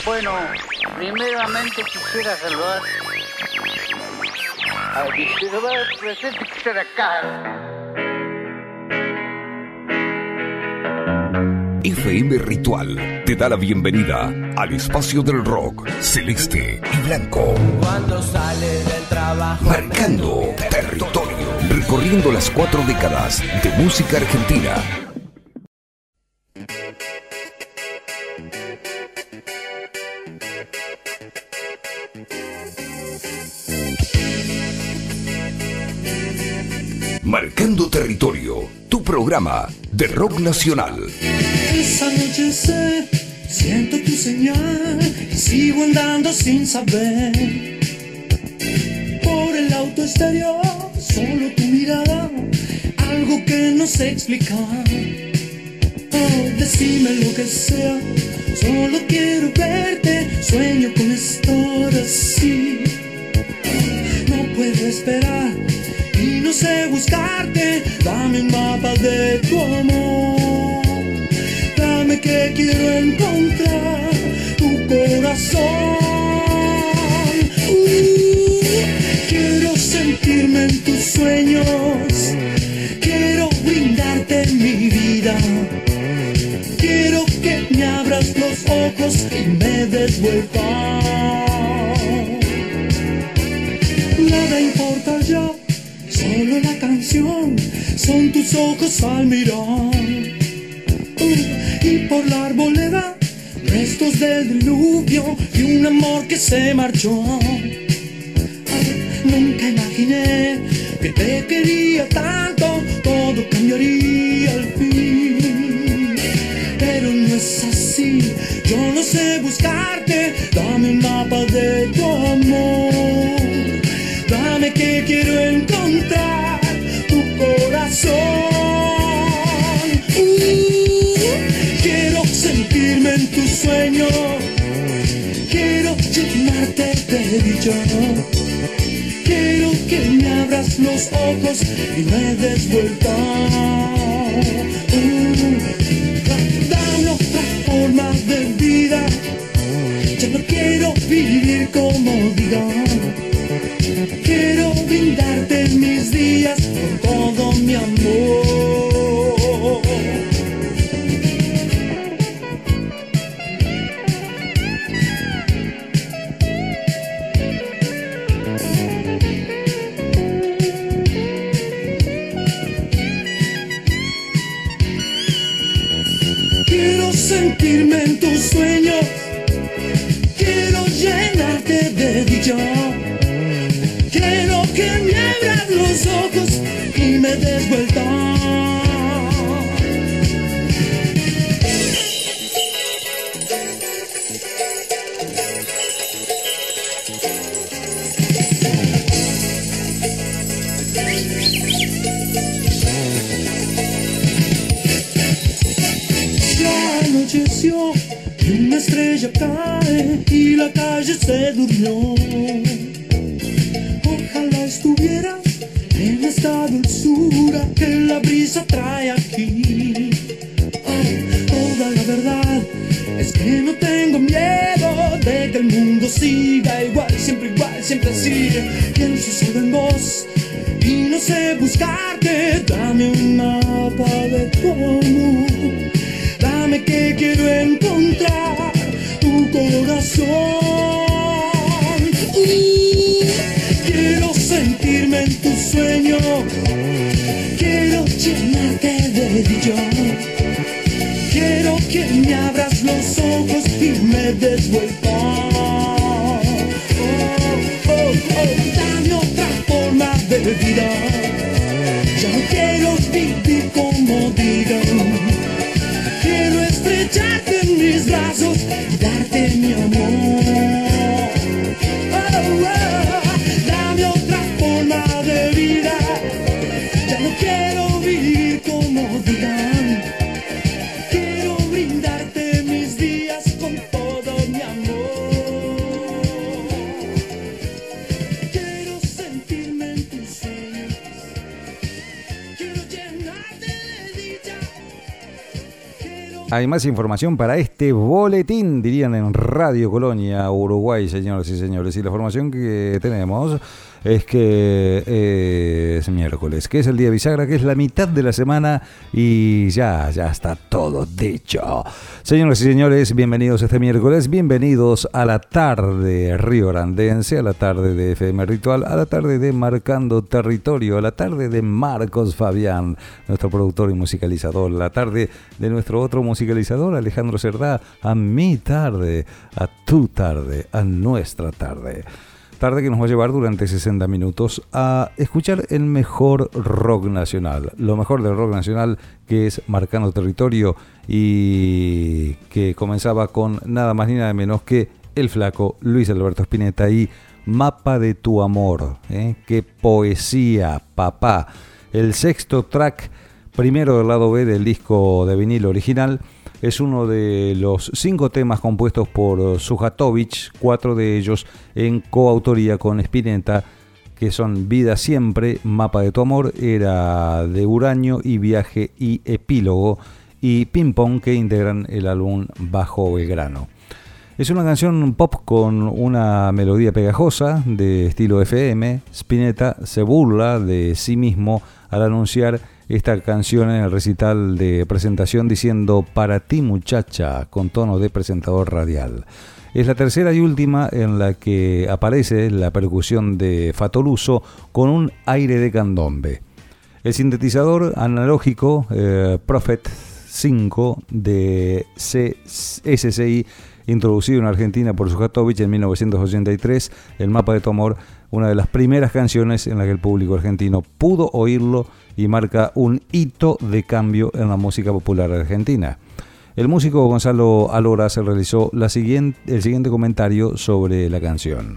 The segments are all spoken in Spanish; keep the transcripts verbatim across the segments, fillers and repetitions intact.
Bueno, primeramente quisiera saludar al distribuidor presente que está de acá. F M Ritual te da la bienvenida al espacio del rock celeste y blanco. Cuando sale del trabajo, marcando territorio, recorriendo las cuatro décadas de música argentina. Marcando territorio, tu programa de rock nacional. Es anochecer, siento tu señal, sigo andando sin saber. Por el auto exterior, solo tu mirada, algo que no sé explicar. Oh, decime lo que sea, solo quiero verte, sueño con estar así. No puedo esperar y no sé buscarte, dame un mapa de tu amor, dame que quiero encontrar tu corazón. Uh, quiero sentirme en tus sueños, quiero brindarte mi vida, quiero que me abras los ojos y me des vuelta. Nada importa ya, solo la canción, son tus ojos al mirar. Uh, y por la arboleda, restos del diluvio y un amor que se marchó. Uh, nunca imaginé que te quería tanto, todo cambiaría al fin. Pero no es así, yo no sé buscarte, dame un mapa de tu amor, dame que quiero encontrar tu corazón. Uh, quiero sentirme en tus sueños, quiero llenarte de dicha, quiero que me abras los ojos y me des vuelta. Uh, dame otra forma de vida, ya no quiero vivir como diga. Quiero brindarte mis días con todo mi amor. Quiero sentirme en tus sueños, quiero llenarte de dicha, quiero que me abras los ojos y me des vuelta. Ya anocheció y una estrella cae y la calle se durmió. Ojalá estuvieras en esta dulzura que la brisa trae aquí. Oh, toda la verdad es que no tengo miedo de que el mundo siga igual, siempre igual, siempre así. Pienso solo en vos y no sé buscarte, dame un mapa de tu amor, dame que quiero encontrar tu corazón. Uh, quiero sentirme en tus sueños, quiero llenarte de dicha, quiero que me abras los ojos y me des vuelta. Oh, oh, oh, dame otra forma de vida, ya no quiero vivir como digan. Quiero estrecharte en mis brazos y darte mi amor. Oh, oh, dame otra forma de vida, ya no quiero vivir como digan. Quiero brindarte mis días con todo mi amor. Quiero sentirme en tus sueños, quiero llenarte de dicha, quiero Hay más información para este boletín, dirían en Radio Colonia, Uruguay, señoras y señores. Y la información que tenemos es que eh, es miércoles, que es el día bisagra, que es la mitad de la semana y ya, ya está todo dicho. Señoras y señores, bienvenidos este miércoles, bienvenidos a la tarde riograndense, a la tarde de F M Ritual, a la tarde de Marcando Territorio, a la tarde de Marcos Fabián, nuestro productor y musicalizador, a la tarde de nuestro otro musicalizador, Alejandro Cerdá, a mi tarde, a tu tarde, a nuestra tarde. Tarde que nos va a llevar durante sesenta minutos a escuchar el mejor rock nacional, lo mejor del rock nacional, que es Marcando Territorio, y que comenzaba con nada más ni nada menos que el flaco Luis Alberto Spinetta y Mapa de tu amor, ¿eh? Qué poesía, papá. El sexto track, primero del lado B del disco de vinilo original, es uno de los cinco temas compuestos por Sujatovich, cuatro de ellos en coautoría con Spinetta, que son Vida Siempre, Mapa de tu Amor, Era de Uranio y Viaje y Epílogo, y Ping Pong, que integran el álbum Bajo Belgrano. Es una canción pop con una melodía pegajosa de estilo F M. Spinetta se burla de sí mismo al anunciar esta canción en el recital de presentación diciendo "para ti muchacha", con tono de presentador radial. Es la tercera y última en la que aparece la percusión de Fatoluso con un aire de candombe. El sintetizador analógico eh, Prophet cinco de C S C I, introducido en Argentina por Sujatovich en mil novecientos ochenta y tres, el Mapa de tu Amor, una de las primeras canciones en la que el público argentino pudo oírlo y marca un hito de cambio en la música popular argentina. El músico Gonzalo Aloras realizó la siguiente, el siguiente comentario sobre la canción.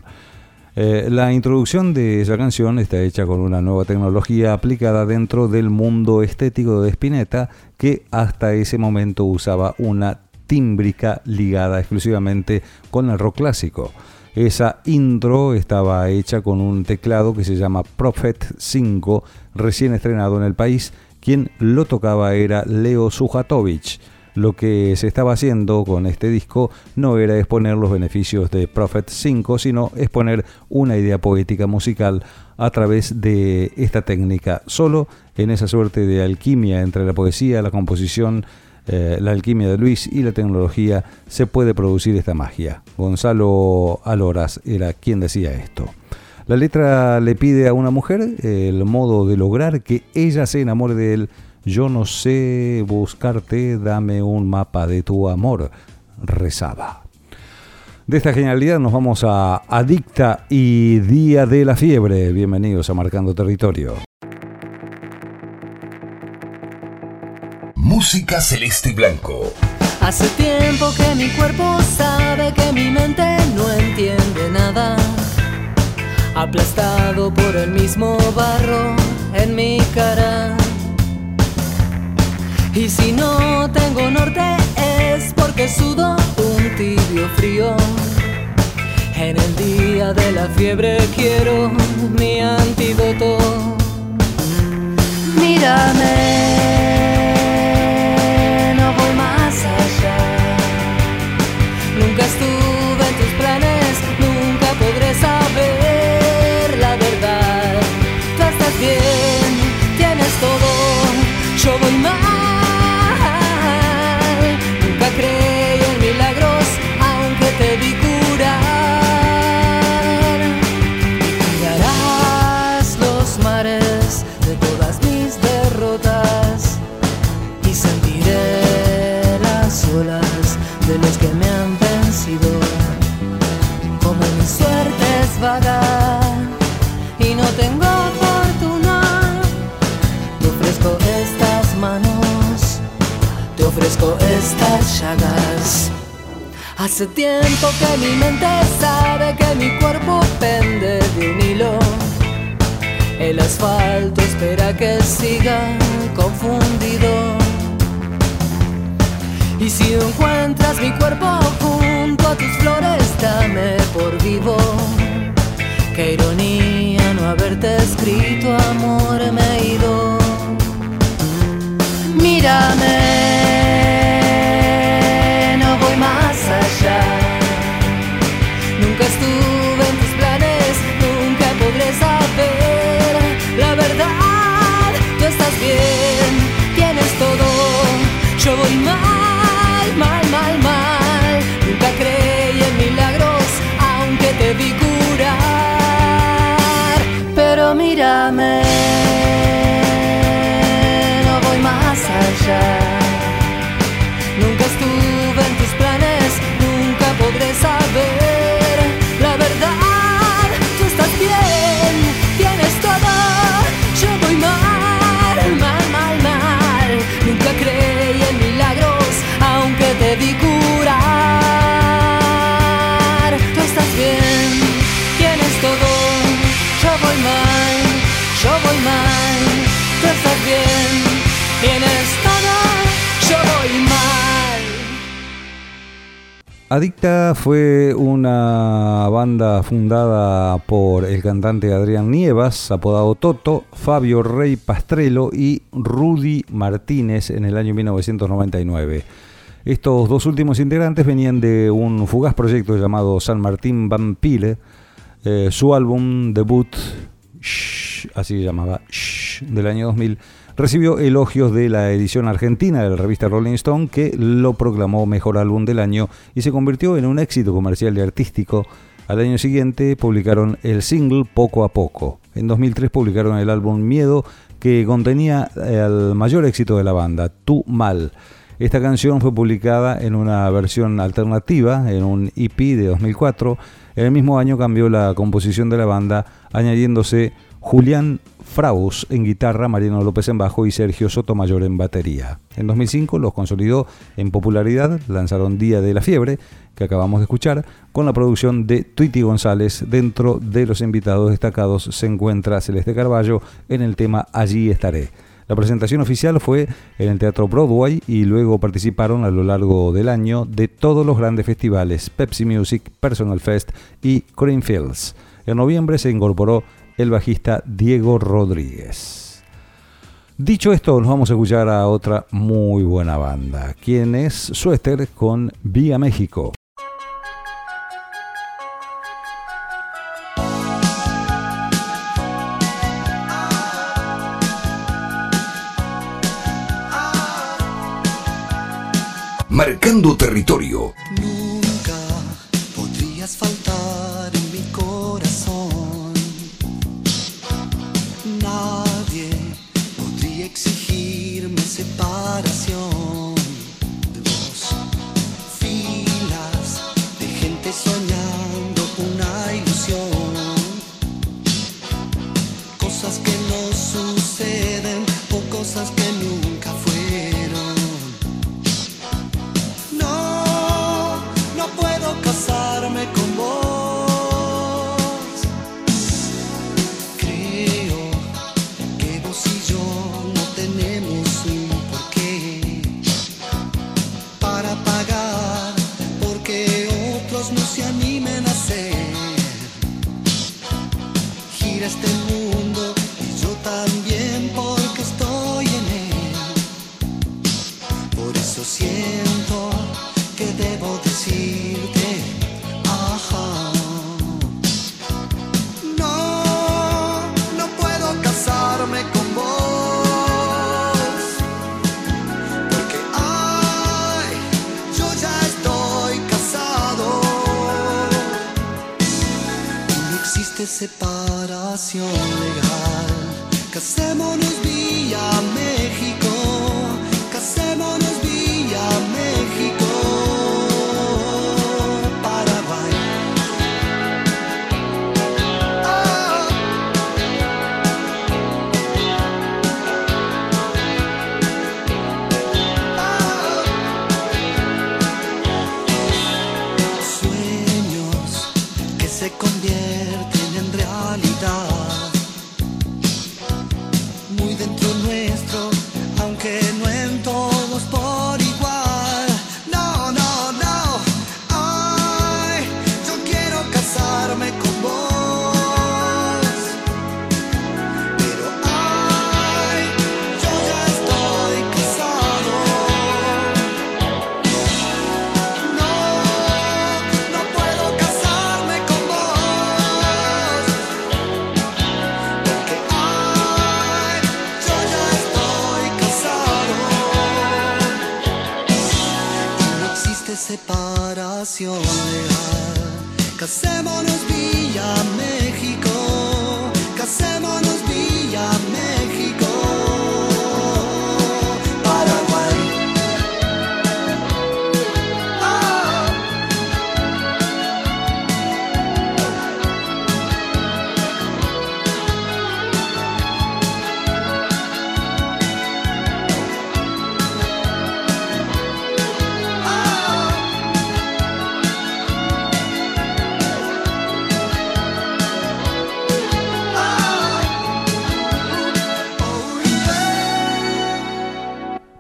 Eh, la introducción de esa canción está hecha con una nueva tecnología aplicada dentro del mundo estético de Spinetta, que hasta ese momento usaba una tímbrica ligada exclusivamente con el rock clásico. Esa intro estaba hecha con un teclado que se llama Prophet cinco, recién estrenado en el país. Quien lo tocaba era Leo Sujatovich. Lo que se estaba haciendo con este disco no era exponer los beneficios de Prophet cinco, sino exponer una idea poética musical a través de esta técnica. Solo en esa suerte de alquimia entre la poesía, la composición, Eh, la alquimia de Luis y la tecnología se puede producir esta magia. Gonzalo Aloras era quien decía esto. La letra le pide a una mujer el modo de lograr que ella se enamore de él. Yo no sé buscarte, dame un mapa de tu amor, rezaba. De esta genialidad nos vamos a Adicta y Día de la Fiebre. Bienvenidos a Marcando Territorio. Música celeste y blanco. Hace tiempo que mi cuerpo sabe que mi mente no entiende nada, aplastado por el mismo barro en mi cara. Y si no tengo norte es porque sudo un tibio frío. En el día de la fiebre quiero mi antídoto. Mírame, nunca estuve en tus planes, nunca podré saber la verdad. Tú estás bien, tienes todo, yo voy mal. Nunca creí en milagros, aunque te vi curar. Mirarás los mares de todas mis derrotas y sentiré las olas de los que me han vencido. Como mi suerte es vaga y no tengo fortuna, te ofrezco estas manos, te ofrezco estas llagas. Hace tiempo que mi mente sabe que mi cuerpo pende de un hilo. El asfalto espera que siga confundido. Y si encuentras mi cuerpo junto a tus flores, dame por vivo. Qué ironía no haberte escrito, amor, me he ido. Mírame, Adicta fue una banda fundada por el cantante Adrián Nievas, apodado Toto, Fabio Rey Pastrello y Rudy Martínez en el año mil novecientos noventa y nueve. Estos dos últimos integrantes venían de un fugaz proyecto llamado San Martín Vampire. Eh, su álbum debut, Shh, así se llamaba, Shh, del año dos mil, recibió elogios de la edición argentina de la revista Rolling Stone, que lo proclamó mejor álbum del año y se convirtió en un éxito comercial y artístico. Al año siguiente publicaron el single Poco a Poco. En dos mil tres publicaron el álbum Miedo, que contenía el mayor éxito de la banda, Tú Mal. Esta canción fue publicada en una versión alternativa, en un E P de dos mil cuatro. En el mismo año cambió la composición de la banda, añadiéndose Julián Fraus en guitarra, Mariano López en bajo y Sergio Sotomayor en batería. En dos mil cinco los consolidó en popularidad, lanzaron Día de la Fiebre, que acabamos de escuchar, con la producción de Tweety González. Dentro de los invitados destacados se encuentra Celeste Carballo en el tema Allí Estaré. La presentación oficial fue en el Teatro Broadway y luego participaron a lo largo del año de todos los grandes festivales, Pepsi Music, Personal Fest y Creamfields. En noviembre se incorporó el bajista Diego Rodríguez. Dicho esto, nos vamos a escuchar a otra muy buena banda, quien es Suéter con Vía México. Marcando territorio. Nunca podrías faltar en mi corazón. Nadie podría exigirme separación de vos. Filas de gente soñando una ilusión. Cosas que no suceden o cosas que nunca fueron. Casarme con vos. Creo que vos y yo no tenemos un porqué para pagar porque otros no se animen a hacer. Gira este mundo y yo también porque estoy en él. Por eso siento que debo decirte, ajá. No, no puedo casarme con vos, porque ay, yo ya estoy casado. Y no existe separación legal. Casémonos vía México, casémonos vía México. Se convierten en realidad, muy dentro nuestro, aunque no en todos por igual. No, no, no, ay, yo quiero casarme con vos, pero ay, yo ya estoy casado. No, no puedo casarme con separación legal. Casémonos vía México, casémonos vía México. Paraguay. Ah. Ah.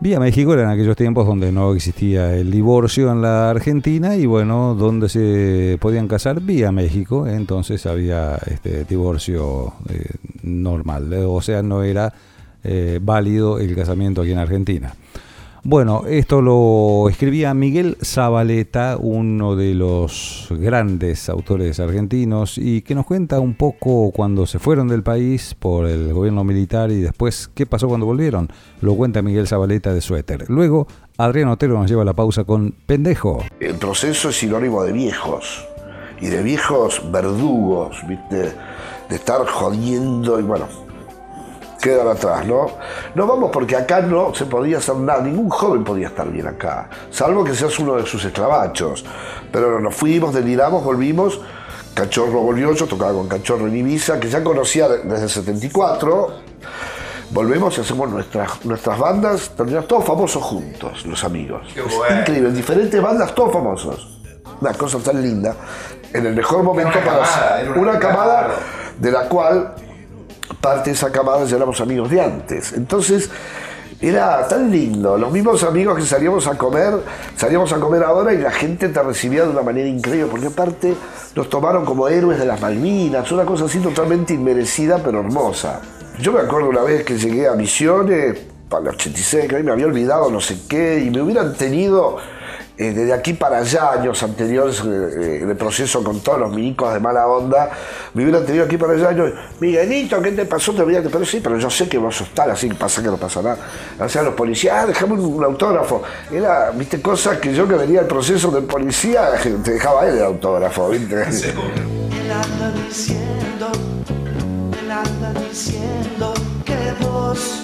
Vía México era en aquellos tiempos donde no existía el divorcio en la Argentina y bueno, donde se podían casar vía México, entonces había este divorcio eh, normal, o sea, no era eh, válido el casamiento aquí en Argentina. Bueno, esto lo escribía Miguel Zavaleta, uno de los grandes autores argentinos, y que nos cuenta un poco cuando se fueron del país por el gobierno militar y después qué pasó cuando volvieron. Lo cuenta Miguel Zavaleta de Suéter. Luego, Adrián Otero nos lleva a la pausa con Pendejo. El proceso es sinónimo de viejos, y de viejos verdugos, ¿viste? De estar jodiendo y bueno... quedan atrás, ¿no? No vamos porque acá no se podía hacer nada, ningún joven podía estar bien acá, salvo que seas uno de sus esclavachos. Pero nos fuimos, deliramos, volvimos, Cachorro volvió, yo tocaba con Cachorro en Ibiza, que ya conocía desde el setenta y cuatro, volvemos y hacemos nuestras, nuestras bandas, terminamos todos famosos juntos, los amigos. Qué es bueno. Increíble, en diferentes bandas, todos famosos. Una cosa tan linda, en el mejor momento una para camada, hacer una, una camada, camada de la cual... parte de esa camada ya éramos amigos de antes. Entonces era tan lindo, los mismos amigos que salíamos a comer, salíamos a comer ahora y la gente te recibía de una manera increíble, porque aparte nos tomaron como héroes de las Malvinas, una cosa así totalmente inmerecida pero hermosa. Yo me acuerdo una vez que llegué a Misiones, para el ochenta y seis, que a mí me había olvidado no sé qué, y me hubieran tenido... Eh, desde aquí para allá, años anteriores, eh, en el proceso con todos los milicos de mala onda, me hubieran tenido aquí para allá, yo, Miguelito, ¿qué te pasó? Te olvidaste, pero sí, pero yo sé que vos sos tal, así que pasa que no pasa nada. O sea, los policías, ah, dejame un, un autógrafo. Era, viste, cosas que yo que venía del proceso del policía, te dejaba él el autógrafo, viste. Sí. Él anda diciendo, él anda diciendo que vos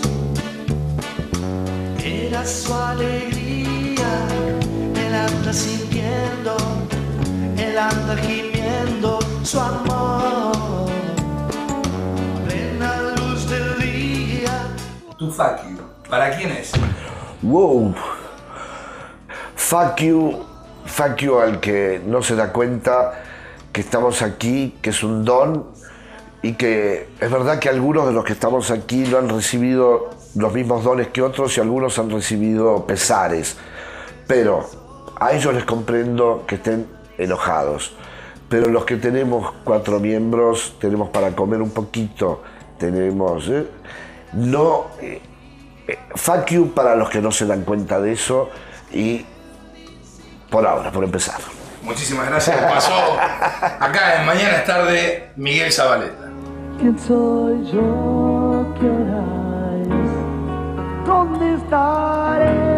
eras su alegría. Él anda sintiendo, él anda gimiendo su amor. Plena luz del día. Tu fuck you, ¿para quién es? Wow. Fuck you, fuck you al que no se da cuenta que estamos aquí, que es un don y que es verdad que algunos de los que estamos aquí no han recibido los mismos dones que otros y algunos han recibido pesares. Pero a ellos les comprendo que estén enojados, pero los que tenemos cuatro miembros, tenemos para comer un poquito, tenemos... ¿eh? No... Eh, eh, fuck you para los que no se dan cuenta de eso y por ahora, por empezar. Muchísimas gracias. Pasó acá en Mañana es Tarde Miguel Zavaleta. ¿Quién soy yo? ¿Qué hora es? ¿Dónde estaré?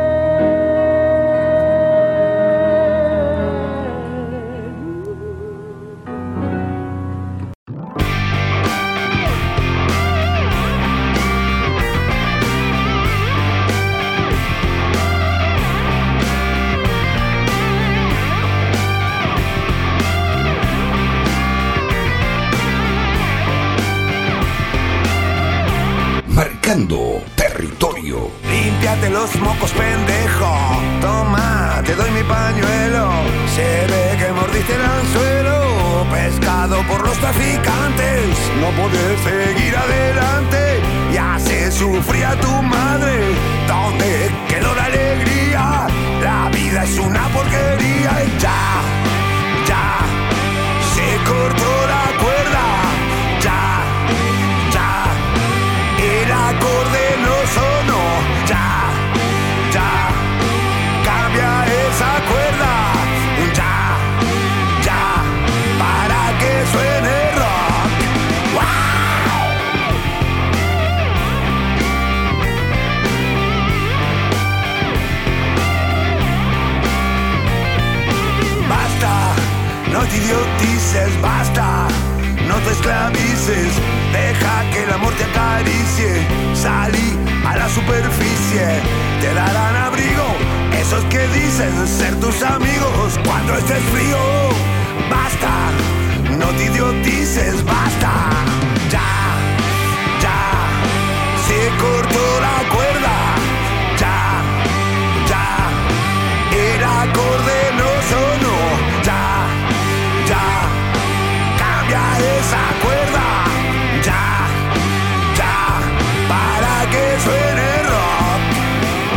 Marcando territorio. Límpiate los mocos, pendejo. Toma, te doy mi pañuelo. Se ve que mordiste el anzuelo, pescado por los traficantes. No podés seguir adelante y haces sufrir a tu madre. ¿Dónde quedó la alegría? La vida es una porquería y ya, ya se cortó la cuerda. Ya, ya el acorde no sonó. Ya, ya cambia esa cuerda. Ya, ya para que suene rock. ¡Wow! Basta, no te idiotices, basta, no te esclavices, deja que el amor te acaricie, salí a la superficie, te darán abrigo, esos que dicen ser tus amigos cuando estés frío. Basta, no te idiotices, basta, ya, ya, se cortó la cuerda, ya, ya, el acorde no sonó, ya, ya, cambia esa cuerda, ya, ya, para que suene rock.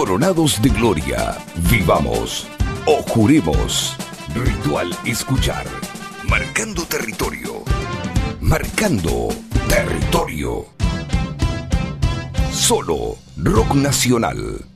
Coronados de gloria, vivamos o juremos. Ritual escuchar. Marcando territorio. Marcando territorio. Solo rock nacional.